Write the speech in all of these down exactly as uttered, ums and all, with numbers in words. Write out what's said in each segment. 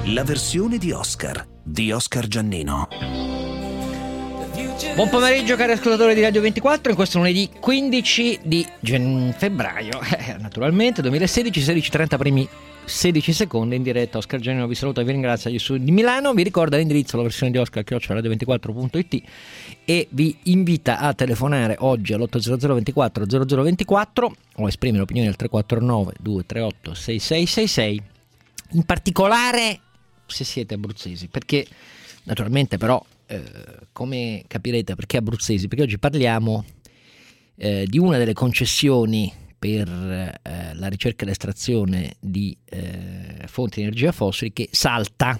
La versione di Oscar di Oscar Giannino. Buon pomeriggio cari ascoltatori di Radio ventiquattro, in questo lunedì quindici di gen- febbraio, eh, naturalmente duemilasedici, sedici e trenta primi sedici secondi in diretta. Oscar Giannino vi saluta e vi ringrazio agli studi di Milano, vi ricorda l'indirizzo, la versione di Oscar chiocciola radio ventiquattro punto it, e vi invita a telefonare oggi all'otto zero zero ventiquattro zero zero ventiquattro o esprimere opinioni al tre quattro nove due tre otto sei sei sei sei, in particolare se siete abruzzesi, perché naturalmente però eh, come capirete perché abruzzesi, perché oggi parliamo eh, di una delle concessioni per eh, la ricerca e l'estrazione di eh, fonti di energia fossili che salta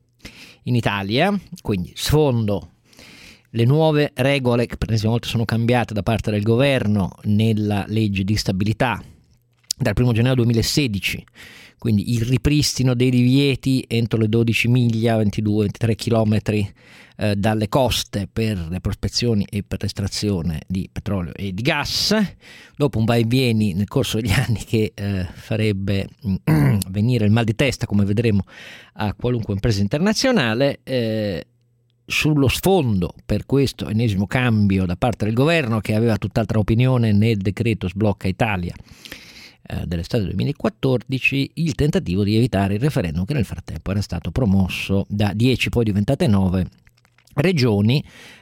in Italia, quindi sfondo le nuove regole che per l'ennesima volta sono cambiate da parte del governo nella legge di stabilità dal primo gennaio duemilasedici, quindi il ripristino dei divieti entro le dodici miglia, ventidue ventitré chilometri eh, dalle coste per le prospezioni e per l'estrazione di petrolio e di gas, dopo un vai e vieni nel corso degli anni che eh, farebbe venire il mal di testa, come vedremo, a qualunque impresa internazionale. eh, Sullo sfondo per questo ennesimo cambio da parte del governo, che aveva tutt'altra opinione nel decreto Sblocca Italia eh, dell'estate duemilaquattordici, il tentativo di evitare il referendum che nel frattempo era stato promosso da dieci, poi diventate nove regioni.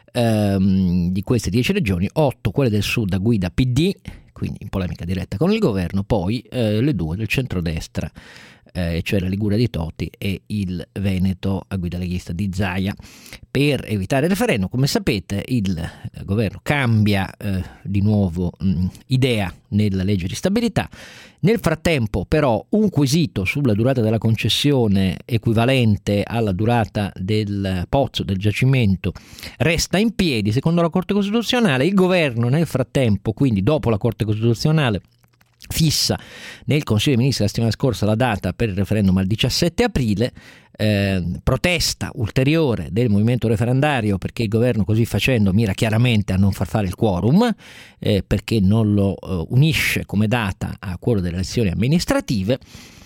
Ehm, di queste dieci regioni, otto quelle del sud a guida P D, quindi in polemica diretta con il governo, poi eh, le due del centrodestra, eh, cioè la Liguria di Toti e il Veneto a guida leghista di Zaia. Per evitare il referendum, come sapete, il eh, governo cambia eh, di nuovo mh, idea nella legge di stabilità. Nel frattempo però un quesito sulla durata della concessione equivalente alla durata del pozzo, del giacimento, resta in piedi secondo la Corte Costituzionale. Il governo nel frattempo, quindi dopo la Corte Costituzionale, fissa nel Consiglio dei Ministri la settimana scorsa la data per il referendum al diciassette aprile. Eh, protesta ulteriore del movimento referendario, perché il governo così facendo mira chiaramente a non far fare il quorum, eh, perché non lo eh, unisce come data a quello delle elezioni amministrative.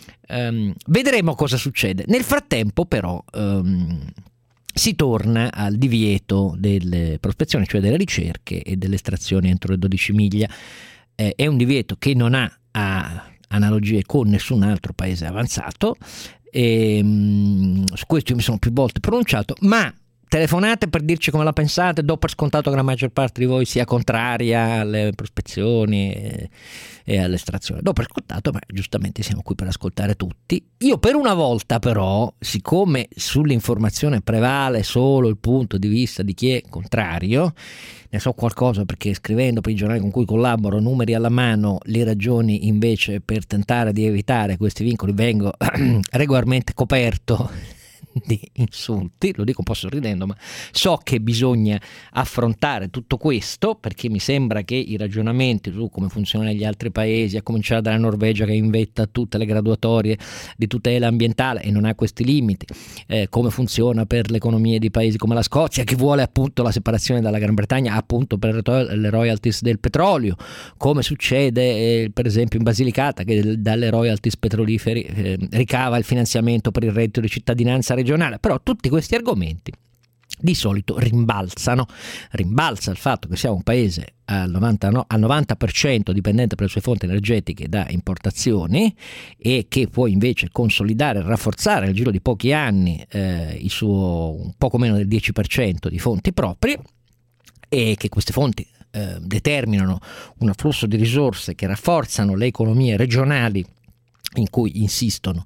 Eh, vedremo cosa succede. Nel frattempo però ehm, si torna al divieto delle prospezioni, cioè delle ricerche e delle estrazioni entro le dodici miglia. Eh, è un divieto che non ha, ha analogie con nessun altro paese avanzato. E, mh, su questo io mi sono più volte pronunciato, ma telefonate per dirci come la pensate. Do per scontato che la maggior parte di voi sia contraria alle prospezioni e, e all'estrazione. Do per scontato, ma giustamente siamo qui per ascoltare tutti. Io per una volta però, siccome sull'informazione prevale solo il punto di vista di chi è contrario, ne so qualcosa perché scrivendo per i giornali con cui collaboro, numeri alla mano, le ragioni invece per tentare di evitare questi vincoli, vengo regolarmente coperto di insulti, lo dico un po' sorridendo, ma so che bisogna affrontare tutto questo, perché mi sembra che i ragionamenti su come funziona negli altri paesi, a cominciare dalla Norvegia che inventa tutte le graduatorie di tutela ambientale e non ha questi limiti, eh, come funziona per le economie di paesi come la Scozia, che vuole appunto la separazione dalla Gran Bretagna appunto per le royalties del petrolio, come succede eh, per esempio in Basilicata, che dalle royalties petroliferi eh, ricava il finanziamento per il reddito di cittadinanza regionale. Però tutti questi argomenti di solito rimbalzano, rimbalza il fatto che siamo un paese al novanta, no, al novanta per cento dipendente per le sue fonti energetiche da importazioni, e che può invece consolidare e rafforzare nel giro di pochi anni eh, il suo un poco meno del dieci per cento di fonti proprie, e che queste fonti eh, determinano un afflusso di risorse che rafforzano le economie regionali in cui insistono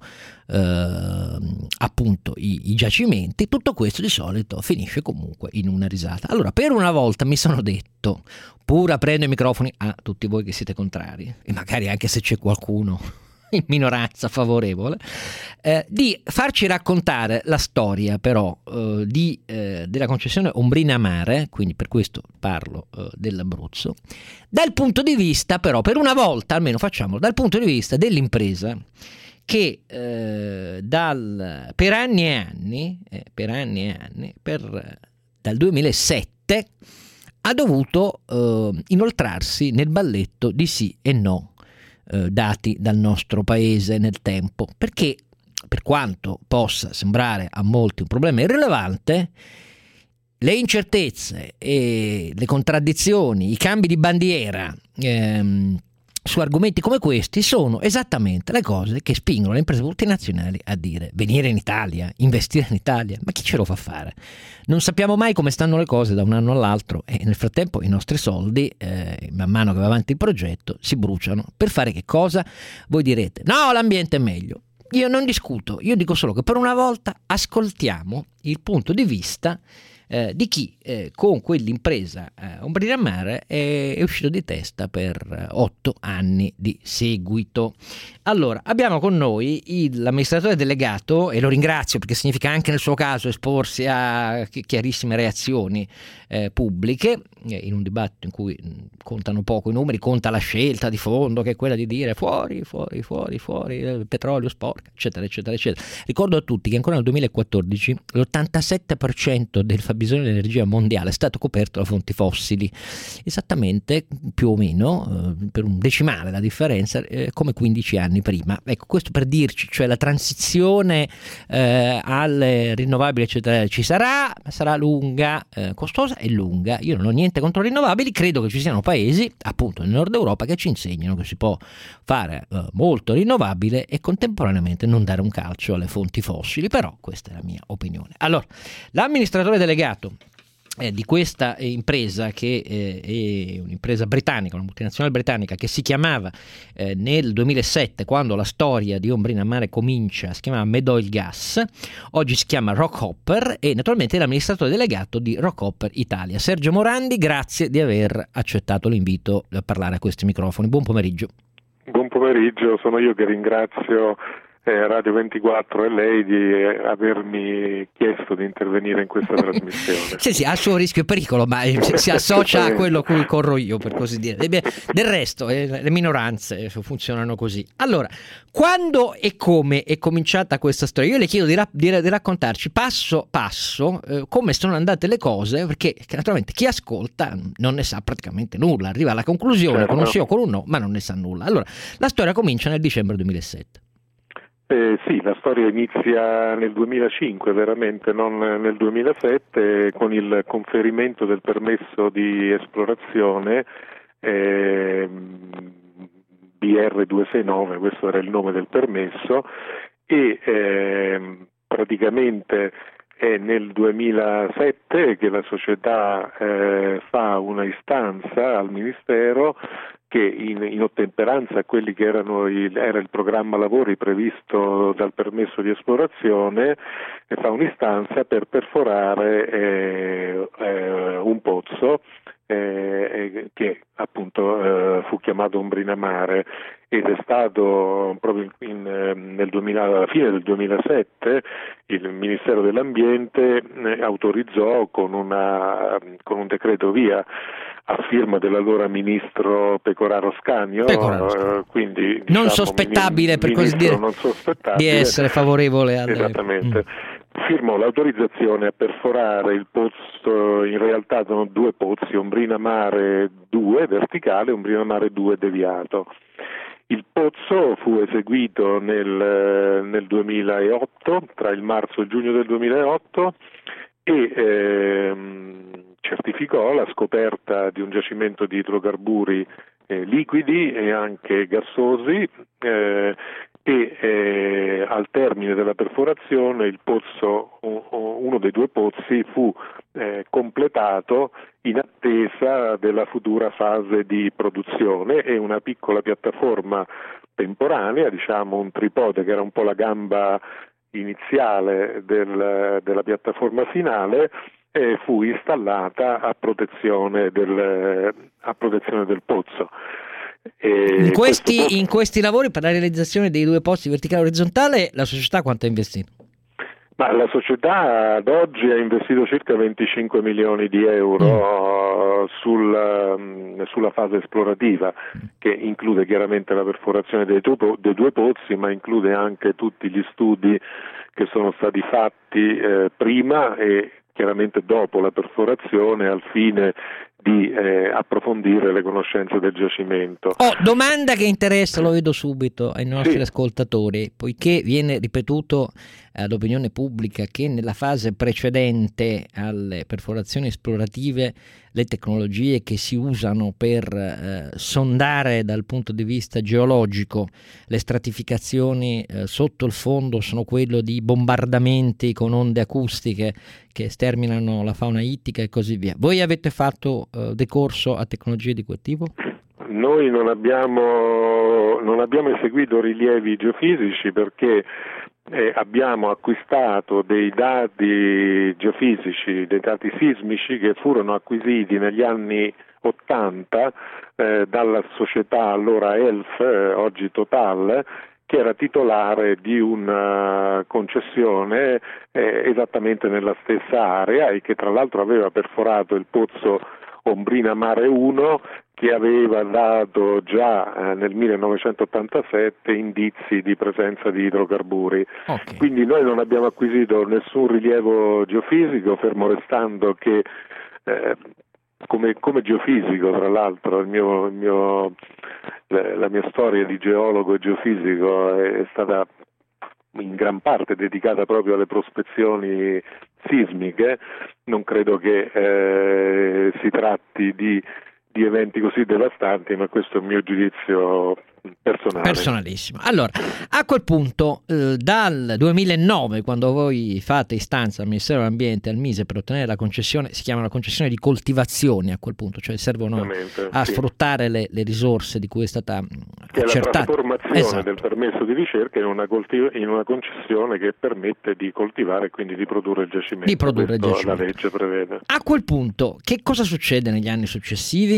eh, appunto i, i giacimenti. Tutto questo di solito finisce comunque in una risata. Allora, per una volta mi sono detto, pur aprendo i microfoni a tutti voi che siete contrari, e magari anche se c'è qualcuno in minoranza favorevole, eh, di farci raccontare la storia però eh, di, eh, della concessione Ombrina Mare, quindi per questo parlo eh, dell'Abruzzo, dal punto di vista però, per una volta almeno facciamolo, dal punto di vista dell'impresa che eh, dal, per anni e anni, eh, per anni e anni, per, dal duemilasette ha dovuto eh, inoltrarsi nel balletto di sì e no Eh, dati dal nostro paese nel tempo, perché per quanto possa sembrare a molti un problema irrilevante, le incertezze e le contraddizioni, i cambi di bandiera ehm, su argomenti come questi sono esattamente le cose che spingono le imprese multinazionali a dire venire in Italia, investire in Italia, ma chi ce lo fa fare? Non sappiamo mai come stanno le cose da un anno all'altro e nel frattempo i nostri soldi, eh, man mano che va avanti il progetto, si bruciano. Per fare che cosa? Voi direte, no, l'ambiente è meglio. Io non discuto, io dico solo che per una volta ascoltiamo il punto di vista Eh, di chi eh, con quell'impresa eh, Ombrina Mare è, è uscito di testa per eh, otto anni di seguito. Allora, abbiamo con noi il, l'amministratore delegato, e lo ringrazio perché significa anche nel suo caso esporsi a chiarissime reazioni eh, pubbliche, eh, in un dibattito in cui mh, contano poco i numeri, conta la scelta di fondo, che è quella di dire fuori, fuori, fuori, fuori, il petrolio sporca, eccetera, eccetera, eccetera. Ricordo a tutti che ancora nel duemilaquattordici l'ottantasette per cento del fabbisogno di energia mondiale è stato coperto da fonti fossili, esattamente più o meno eh, per un decimale la differenza, eh, come quindici anni prima. Ecco, questo per dirci, cioè la transizione eh, alle rinnovabili eccetera ci sarà, sarà lunga, eh, costosa e lunga. Io non ho niente contro le rinnovabili, credo che ci siano paesi appunto nel nord Europa che ci insegnano che si può fare eh, molto rinnovabile e contemporaneamente non dare un calcio alle fonti fossili, però questa è la mia opinione. Allora, l'amministratore delegato Eh, di questa eh, impresa che eh, è un'impresa britannica, una multinazionale britannica che si chiamava eh, nel duemilasette, quando la storia di Ombrina Mare comincia, si chiamava Medoil Gas, oggi si chiama Rockhopper, e naturalmente è l'amministratore delegato di Rockhopper Italia. Sergio Morandi, grazie di aver accettato l'invito a parlare a questi microfoni. Buon pomeriggio. Buon pomeriggio, sono io che ringrazio Eh, Radio ventiquattro e lei di eh, avermi chiesto di intervenire in questa trasmissione. Sì, sì, ha il suo rischio e pericolo, ma si associa a quello a cui corro io, per così dire. Del resto, eh, le minoranze funzionano così. Allora, quando e come è cominciata questa storia? Io le chiedo di, ra- di, di raccontarci passo passo eh, come sono andate le cose, perché naturalmente chi ascolta non ne sa praticamente nulla, arriva alla conclusione certo. Con un sì o con un no, ma non ne sa nulla. Allora, la storia comincia nel dicembre duemilasette. Eh, sì, la storia inizia nel duemilacinque, veramente, non nel duemilasette, con il conferimento del permesso di esplorazione eh, B R duecentosessantanove, questo era il nome del permesso, e eh, praticamente è nel duemilasette che la società eh, fa una istanza al Ministero che in, in ottemperanza a quelli che erano il, era il programma lavori previsto dal permesso di esplorazione, e fa un'istanza per perforare eh, eh, un pozzo eh, che appunto eh, fu chiamato Ombrina Mare, ed è stato proprio in, in, nel duemila, alla fine del duemilasette il Ministero dell'Ambiente eh, autorizzò con, una, con un decreto via a firma dell'allora ministro Pecoraro Scanio, Pecoraro Scanio. Eh, quindi diciamo, non sospettabile per così dire non di essere favorevole alle... esattamente mm. firmò l'autorizzazione a perforare il pozzo. In realtà sono due pozzi, Ombrina Mare due verticale e Ombrina Mare due deviato. Il pozzo fu eseguito nel, nel duemilaotto, tra il marzo e il giugno del duemilaotto, e ehm, certificò la scoperta di un giacimento di idrocarburi eh, liquidi e anche gassosi, eh, e eh, al termine della perforazione il pozzo, uno dei due pozzi, fu eh, completato in attesa della futura fase di produzione, e una piccola piattaforma temporanea, diciamo un tripode che era un po' la gamba iniziale del, della piattaforma finale, eh, fu installata a protezione del, a protezione del pozzo. In questi, pozzo... in questi lavori per la realizzazione dei due pozzi verticale e orizzontale la società quanto ha investito? Ma la società ad oggi ha investito circa venticinque milioni di euro mm. sul, sulla fase esplorativa, che include chiaramente la perforazione dei due, dei due pozzi, ma include anche tutti gli studi che sono stati fatti eh, prima e chiaramente dopo la perforazione, al fine di eh, approfondire le conoscenze del giacimento. Oh, domanda che interessa, lo vedo subito, ai nostri Sì. ascoltatori, poiché viene ripetuto all'opinione pubblica che nella fase precedente alle perforazioni esplorative le tecnologie che si usano per eh, sondare dal punto di vista geologico le stratificazioni eh, sotto il fondo sono quello di bombardamenti con onde acustiche che sterminano la fauna ittica e così via. Voi avete fatto eh, decorso a tecnologie di quel tipo? Noi non abbiamo, non abbiamo eseguito rilievi geofisici perché eh, abbiamo acquistato dei dati geofisici, dei dati sismici che furono acquisiti negli anni ottanta eh, dalla società allora E L F, eh, oggi Total, che era titolare di una concessione eh, esattamente nella stessa area e che tra l'altro aveva perforato il pozzo Ombrina Mare uno, che aveva dato già eh, nel millenovecentottantasette indizi di presenza di idrocarburi. Okay. Quindi noi non abbiamo acquisito nessun rilievo geofisico, fermo restando che eh, come, come geofisico, tra l'altro, il mio, il mio, la mia storia di geologo e geofisico è stata in gran parte dedicata proprio alle prospezioni sismiche. Non credo che eh, si tratti di, di eventi così devastanti, ma questo è il mio giudizio personale. Personalissimo. Allora, a quel punto, eh, dal duemilanove, quando voi fate istanza al Ministero dell'Ambiente e al Mise per ottenere la concessione, si chiama la concessione di coltivazione a quel punto, cioè servono a sì. sfruttare le, le risorse di cui è stata che accertata. È la trasformazione esatto. del permesso di ricerca in una, coltiv- in una concessione che permette di coltivare e quindi di produrre il giacimento. Di produrre il Questo giacimento. La legge prevede. A quel punto, che cosa succede negli anni successivi?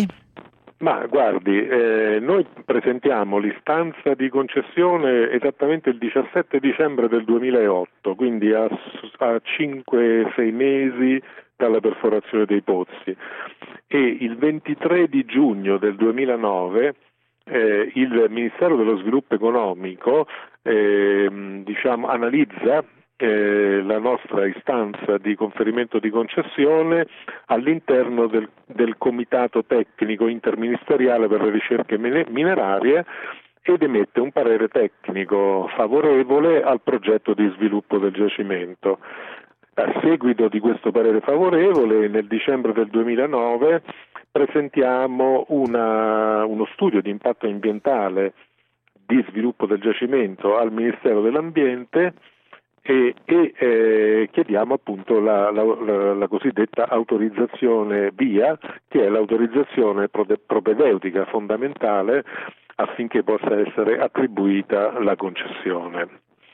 Ma guardi, eh, noi presentiamo l'istanza di concessione esattamente il diciassette dicembre del duemilaotto, quindi a, a cinque sei mesi dalla perforazione dei pozzi, e il ventitré di giugno del duemilanove eh, il Ministero dello Sviluppo Economico eh, diciamo, analizza Eh, la nostra istanza di conferimento di concessione all'interno del, del Comitato Tecnico Interministeriale per le Ricerche Minerarie ed emette un parere tecnico favorevole al progetto di sviluppo del giacimento. A seguito di questo parere favorevole, nel dicembre del duemilanove presentiamo una, uno studio di impatto ambientale di sviluppo del giacimento al Ministero dell'Ambiente e, e eh, chiediamo appunto la, la, la, la cosiddetta autorizzazione VIA, che è l'autorizzazione propedeutica fondamentale affinché possa essere attribuita la concessione.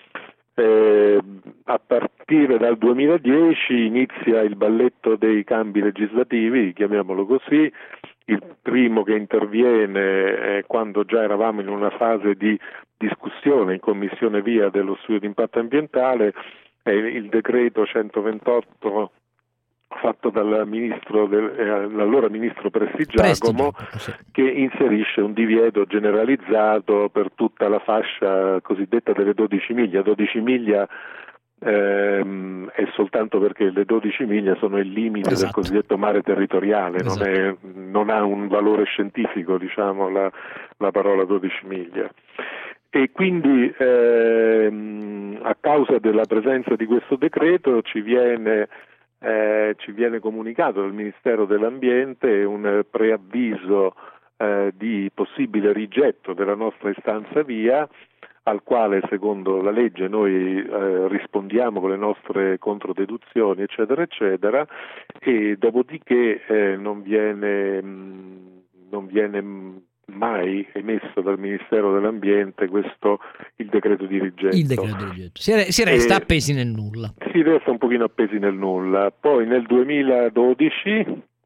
Eh, a partire dal duemiladieci inizia il balletto dei cambi legislativi, chiamiamolo così. Il primo che interviene è quando già eravamo in una fase di discussione in commissione VIA dello studio di impatto ambientale, è il decreto centoventotto fatto dal ministro del, eh, l'allora ministro Prestigiacomo, sì. che inserisce un divieto generalizzato per tutta la fascia cosiddetta delle dodici miglia. dodici miglia ehm, è soltanto perché le dodici miglia sono il limite esatto. del cosiddetto mare territoriale, esatto. non, è, non ha un valore scientifico, diciamo, la, la parola dodici miglia. E quindi ehm, a causa della presenza di questo decreto ci viene, eh, ci viene comunicato dal Ministero dell'Ambiente un preavviso eh, di possibile rigetto della nostra istanza VIA, al quale secondo la legge noi eh, rispondiamo con le nostre controdeduzioni eccetera eccetera, e dopodiché eh, non viene, mh, non viene mai emesso dal Ministero dell'Ambiente questo il decreto di rigetto. Il decreto di rigetto. Si, re, si resta e appesi nel nulla. Si resta un pochino appesi nel nulla. Poi nel duemiladodici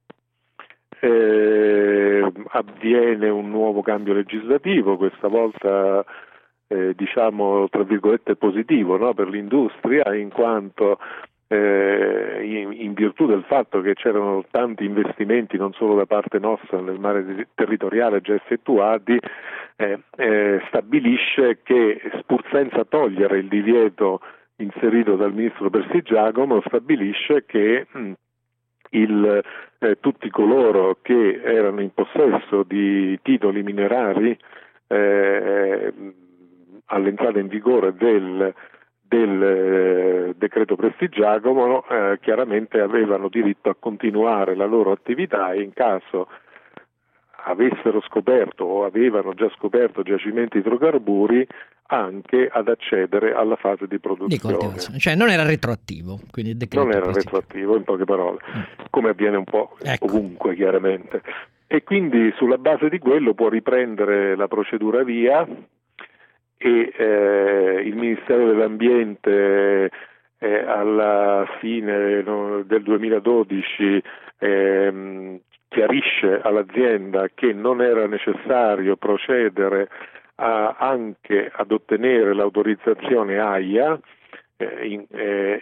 eh, avviene un nuovo cambio legislativo, questa volta eh, diciamo tra virgolette positivo, no? Per l'industria, in quanto Eh, in, in virtù del fatto che c'erano tanti investimenti non solo da parte nostra nel mare territoriale già effettuati, eh, eh, stabilisce che, pur senza togliere il divieto inserito dal ministro Prestigiacomo, stabilisce che mh, il, eh, tutti coloro che erano in possesso di titoli minerari eh, all'entrata in vigore del, del eh, decreto Prestigiacomo eh, chiaramente avevano diritto a continuare la loro attività e in caso avessero scoperto o avevano già scoperto giacimenti idrocarburi anche ad accedere alla fase di produzione. Di cioè non era retroattivo, quindi il decreto non era Prestigiacomo. retroattivo in poche parole, mm. come avviene un po' ecco. ovunque chiaramente. E quindi sulla base di quello può riprendere la procedura via e eh, il Ministero dell'Ambiente eh, alla fine no, del duemiladodici eh, chiarisce all'azienda che non era necessario procedere a, anche ad ottenere l'autorizzazione A I A eh, in, eh,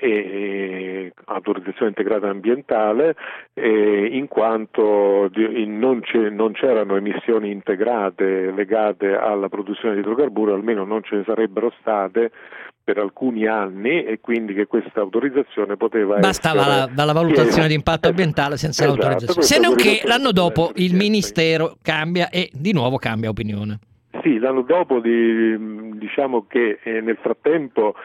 e autorizzazione integrata ambientale eh, in quanto di, non, c'è, non c'erano emissioni integrate legate alla produzione di idrocarburi, almeno non ce ne sarebbero state per alcuni anni, e quindi che questa autorizzazione poteva bastava essere la, dalla valutazione chiesta. di impatto ambientale senza esatto, l'autorizzazione, se non che l'anno dopo il Ministero cambia e di nuovo cambia opinione. Sì, l'anno dopo di, diciamo che eh, nel frattempo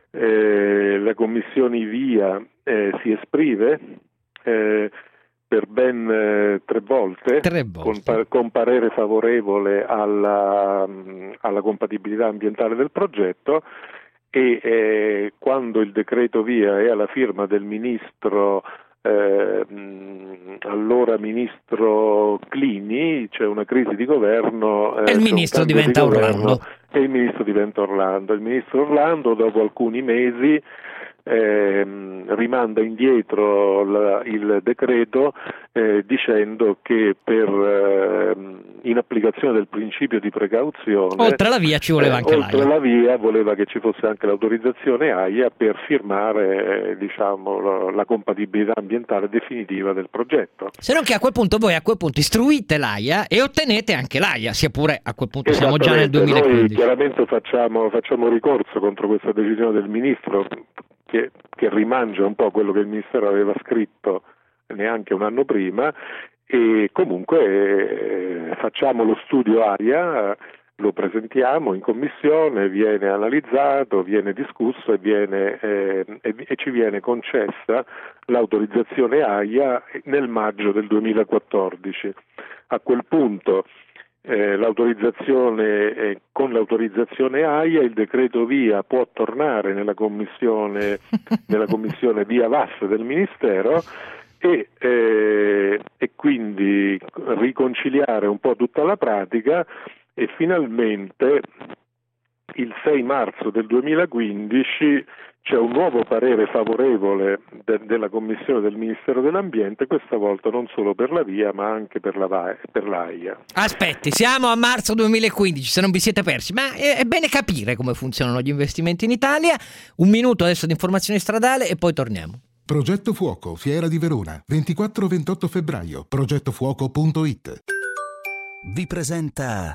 eh, la commissione VIA eh, si esprime eh, per ben eh, tre volte, tre volte. Con, par- con parere favorevole alla, alla compatibilità ambientale del progetto, e eh, quando il decreto VIA è alla firma del ministro eh, allora ministro Clini, c'è una crisi di governo eh, e il ministro diventa di Orlando e il ministro diventa Orlando il ministro Orlando dopo alcuni mesi eh, rimanda indietro la, il decreto eh, dicendo che per eh, in applicazione del principio di precauzione oltre la via ci voleva eh, anche oltre l'A I A. la via voleva che ci fosse anche l'autorizzazione A I A per firmare eh, diciamo la, la compatibilità ambientale definitiva del progetto. Se non che a quel punto voi a quel punto istruite l'A I A e ottenete anche l'A I A, sia pure a quel punto siamo già nel duemilaquindici. Noi chiaramente facciamo, facciamo ricorso contro questa decisione del ministro che, che rimangia un po' quello che il ministero aveva scritto neanche un anno prima, e comunque eh, facciamo lo studio A I A, lo presentiamo in commissione, viene analizzato, viene discusso e, viene, eh, e, e ci viene concessa l'autorizzazione A I A nel maggio del duemilaquattordici. A quel punto eh, l'autorizzazione, eh, con l'autorizzazione A I A il decreto VIA può tornare nella commissione, nella commissione VIA V A S del Ministero e, eh, e quindi riconciliare un po' tutta la pratica, e finalmente il sei marzo del duemilaquindici c'è un nuovo parere favorevole de- della Commissione del Ministero dell'Ambiente, questa volta non solo per la VIA ma anche per la, va- per l'A I A. Aspetti, siamo a marzo duemilaquindici, se non vi siete persi, ma è, è bene capire come funzionano gli investimenti in Italia. Un minuto adesso di informazione stradale e poi torniamo. Progetto Fuoco, Fiera di Verona, ventiquattro ventotto febbraio, progettofuoco punto it. Vi presenta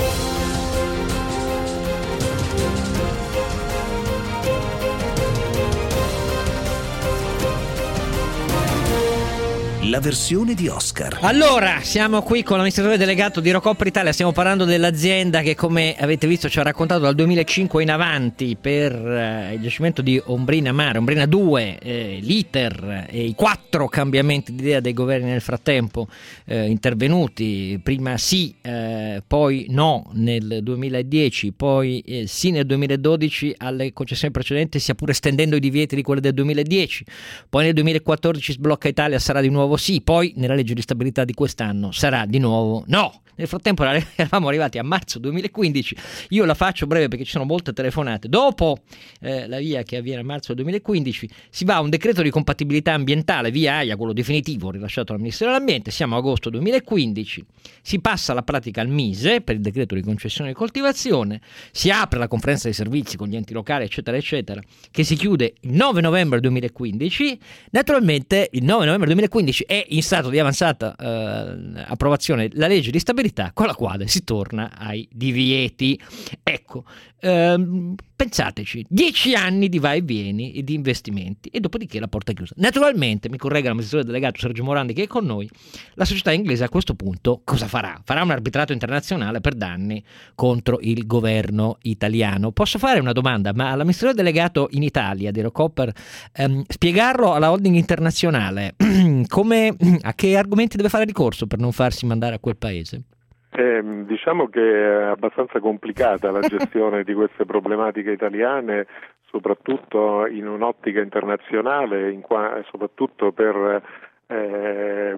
la versione di Oscar. Allora, siamo qui con l'amministratore delegato di Rocopper Italia, stiamo parlando dell'azienda che, come avete visto, ci ha raccontato dal duemilacinque in avanti per eh, il giacimento di Ombrina Mare, Ombrina due, eh, l'iter e i quattro cambiamenti di idea dei governi nel frattempo eh, intervenuti, prima sì, eh, poi no nel duemiladieci, poi eh, sì nel duemiladodici alle concessioni precedenti, sia pure estendendo i divieti di quelle del duemiladieci, poi nel duemilaquattordici sblocca Italia, sarà di nuovo sì, poi nella legge di stabilità di quest'anno sarà di nuovo no. Nel frattempo eravamo arrivati a marzo duemilaquindici, io la faccio breve perché ci sono molte telefonate. Dopo eh, la via che avviene a marzo duemilaquindici si va a un decreto di compatibilità ambientale via A I A, quello definitivo rilasciato dal Ministero dell'Ambiente, siamo a agosto duemilaquindici, si passa alla pratica al MISE per il decreto di concessione di coltivazione, si apre la conferenza dei servizi con gli enti locali eccetera eccetera, che si chiude il nove novembre duemilaquindici. Naturalmente il nove novembre duemilaquindici quindici è in stato di avanzata eh, approvazione la legge di stabilità con la quale si torna ai divieti. Ecco, ehm, pensateci, dieci anni di vai e vieni e di investimenti e dopodiché la porta è chiusa. Naturalmente, mi corregga l'amministratore delegato Sergio Morandi che è con noi, la società inglese a questo punto cosa farà? Farà un arbitrato internazionale per danni contro il governo italiano. Posso fare una domanda? Ma all'amministratore delegato in Italia di Rocopper ehm, spiegarlo alla holding internazionale come, a che argomenti deve fare ricorso per non farsi mandare a quel paese? Eh, diciamo che è abbastanza complicata la gestione di queste problematiche italiane, soprattutto in un'ottica internazionale, in qua, soprattutto per eh,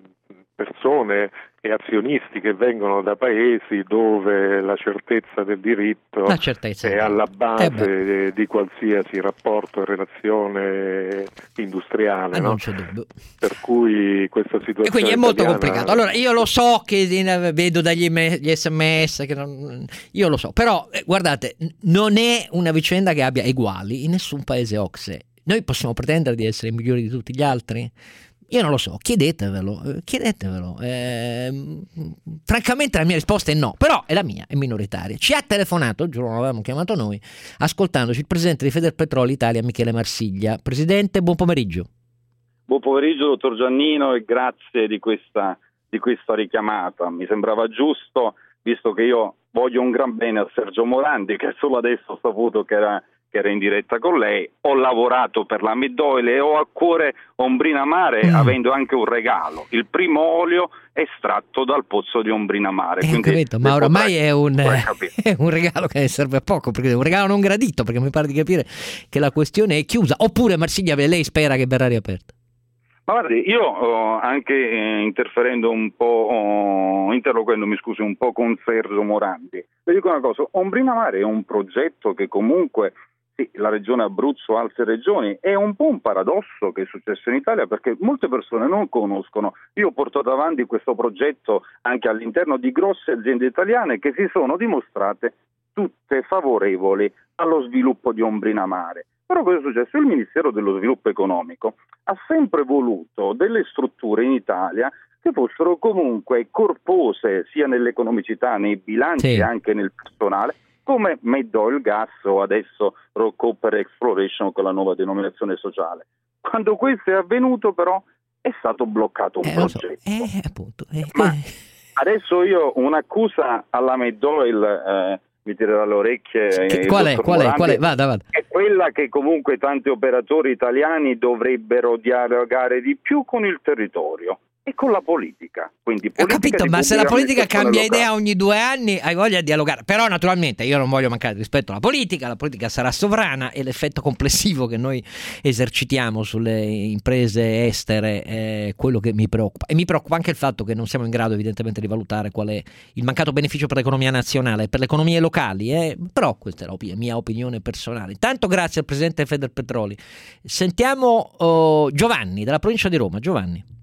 persone e azionisti che vengono da paesi dove la certezza del diritto la certezza è alla base eh di qualsiasi rapporto e relazione industriale, eh, no? Non c'è dubbio. Per cui questa situazione e quindi è molto italiana... complicato. Allora io lo so che vedo dagli gli sms che non, io lo so, però eh, guardate, non è una vicenda che abbia eguali in nessun paese O C S E. Noi possiamo pretendere di essere migliori di tutti gli altri? Io non lo so, chiedetevelo, chiedetevelo. Eh, francamente la mia risposta è no, però è la mia, è minoritaria. Ci ha telefonato, giuro non l'avevamo chiamato noi, ascoltandoci il presidente di Federpetroli Italia, Michele Marsiglia. Presidente, buon pomeriggio. Buon pomeriggio, dottor Giannino, e grazie di questa, di questa richiamata. Mi sembrava giusto, visto che io voglio un gran bene a Sergio Morandi, che solo adesso ho saputo che era... che era in diretta con lei, ho lavorato per la Middoyle e ho a cuore Ombrina Mare, mm. avendo anche un regalo, il primo olio estratto dal pozzo di Ombrina Mare. Eh, capito, ma oramai è un, è un regalo che serve a poco, perché è un regalo non gradito, perché mi pare di capire che la questione è chiusa, oppure Marsiglia lei spera che verrà riaperta? Ma guardi, io oh, anche eh, interferendo un po', oh, interloquendo, mi scusi, un po' con Sergio Morandi, le dico una cosa, Ombrina Mare è un progetto che comunque la regione Abruzzo, altre regioni, è un po' un paradosso che è successo in Italia, perché molte persone non conoscono. Io ho portato avanti questo progetto anche all'interno di grosse aziende italiane che si sono dimostrate tutte favorevoli allo sviluppo di Ombrina Mare. Però cosa è successo? Il Ministero dello Sviluppo Economico ha sempre voluto delle strutture in Italia che fossero comunque corpose sia nell'economicità, nei bilanci, sì, anche nel personale, come Middoyle Gas o adesso Rocopper Exploration con la nuova denominazione sociale. Quando questo è avvenuto però è stato bloccato un eh, progetto. So. Eh, appunto, eh, Ma adesso io un'accusa alla Middoyle eh, mi tirerà le orecchie. Che, qual è? Qual è? Qual è? Vada, vada. È quella che comunque tanti operatori italiani dovrebbero dialogare di più con il territorio e con la politica. Quindi politica. Ho capito, ma se la politica cambia idea ogni due anni hai voglia di dialogare. Però naturalmente io non voglio mancare rispetto alla politica, la politica sarà sovrana e l'effetto complessivo che noi esercitiamo sulle imprese estere è quello che mi preoccupa. E mi preoccupa anche il fatto che non siamo in grado evidentemente di valutare qual è il mancato beneficio per l'economia nazionale e per le economie locali, eh? Però questa è la op- mia opinione personale. Intanto grazie al presidente Federpetroli. Sentiamo oh, Giovanni dalla provincia di Roma. Giovanni.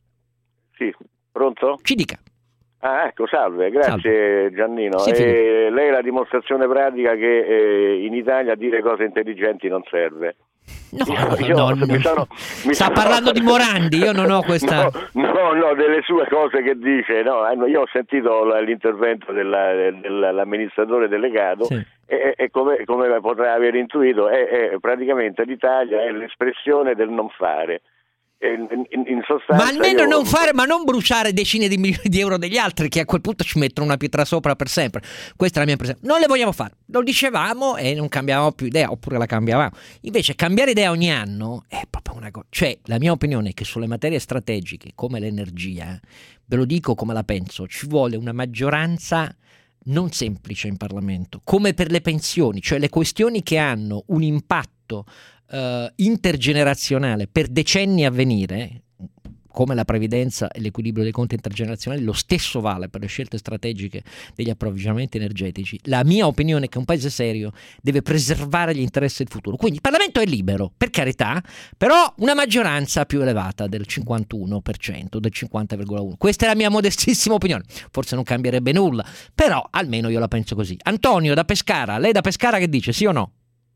Sì, pronto? Ci dica. Ah, ecco, salve, grazie salve. Giannino. Sì, eh, lei è la dimostrazione pratica che eh, in Italia dire cose intelligenti non serve. No, io, io no, no. Mi sono, mi sta sono... parlando di Morandi, io non ho questa... No, no, no, delle sue cose che dice, no, io ho sentito l'intervento della, dell'amministratore delegato, sì, e, e come, come potrà aver intuito, è, è praticamente l'Italia è l'espressione del non fare. In, in, in sostanza, ma almeno io... non fare, ma non bruciare decine di milioni di euro degli altri che a quel punto ci mettono una pietra sopra per sempre. Questa è la mia impressione. Non le vogliamo fare, lo dicevamo e non cambiavamo più idea, oppure la cambiavamo. Invece cambiare idea ogni anno è proprio una cosa. Cioè la mia opinione è che sulle materie strategiche come l'energia, ve lo dico come la penso, ci vuole una maggioranza non semplice in Parlamento, come per le pensioni, cioè le questioni che hanno un impatto Uh, intergenerazionale per decenni a venire, come la previdenza e l'equilibrio dei conti intergenerazionali, lo stesso vale per le scelte strategiche degli approvvigionamenti energetici. La mia opinione è che un paese serio deve preservare gli interessi del futuro. Quindi il Parlamento è libero, per carità, però una maggioranza più elevata del cinquantuno per cento, del cinquanta virgola uno per cento. Questa è la mia modestissima opinione. Forse non cambierebbe nulla, però almeno io la penso così. Antonio da Pescara, lei da Pescara che dice, sì o no?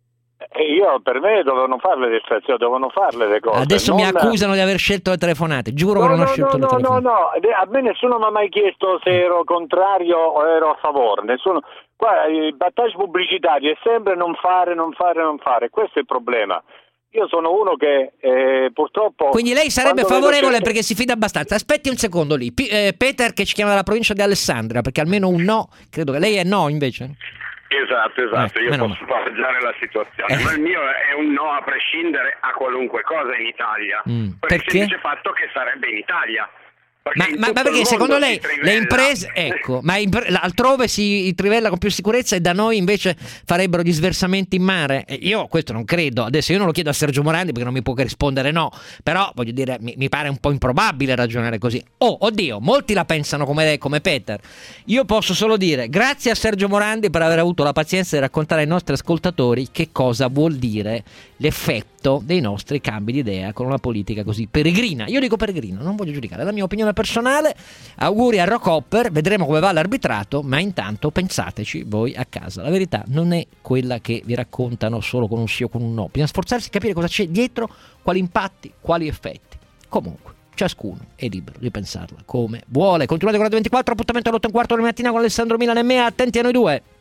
E io, per me dovevano farle le estrazioni, dovevano farle le cose. Adesso non... mi accusano di aver scelto le telefonate, giuro no, che non no, ho scelto no, le telefonate. No, no, no, a me nessuno mi ha mai chiesto se ero contrario o ero a favore, nessuno. Qua il battage pubblicitario è sempre non fare, non fare, non fare, questo è il problema. Io sono uno che eh, purtroppo... Quindi lei sarebbe favorevole certo... perché si fida abbastanza. Aspetti un secondo lì. P- eh, Peter che ci chiama dalla provincia di Alessandria, perché almeno un no, credo che lei è no invece. Esatto, esatto, eh, io posso male. pareggiare la situazione, eh. ma il mio è un no a prescindere a qualunque cosa in Italia, mm. per il Perché? semplice fatto che sarebbe in Italia. Ma, ma, ma perché secondo lei le imprese, ecco, ma impre- altrove si trivella con più sicurezza e da noi invece farebbero gli sversamenti in mare? E io questo non credo. Adesso io non lo chiedo a Sergio Morandi perché non mi può che rispondere no, però voglio dire mi, mi pare un po' improbabile ragionare così. Oh, oddio, molti la pensano come lei, come Peter. Io posso solo dire grazie a Sergio Morandi per aver avuto la pazienza di raccontare ai nostri ascoltatori che cosa vuol dire l'effetto dei nostri cambi di idea con una politica così peregrina. Io dico peregrina, non voglio giudicare, è la mia opinione personale. Auguri a Rock Hopper, vedremo come va l'arbitrato, ma intanto pensateci voi a casa. La verità non è quella che vi raccontano solo con un sì o con un no, bisogna sforzarsi di capire cosa c'è dietro, quali impatti, quali effetti. Comunque ciascuno è libero di pensarla come vuole. Continuate con Radio ventiquattro, appuntamento alle otto e un quarto della mattina con Alessandro Milan e me, attenti a noi due.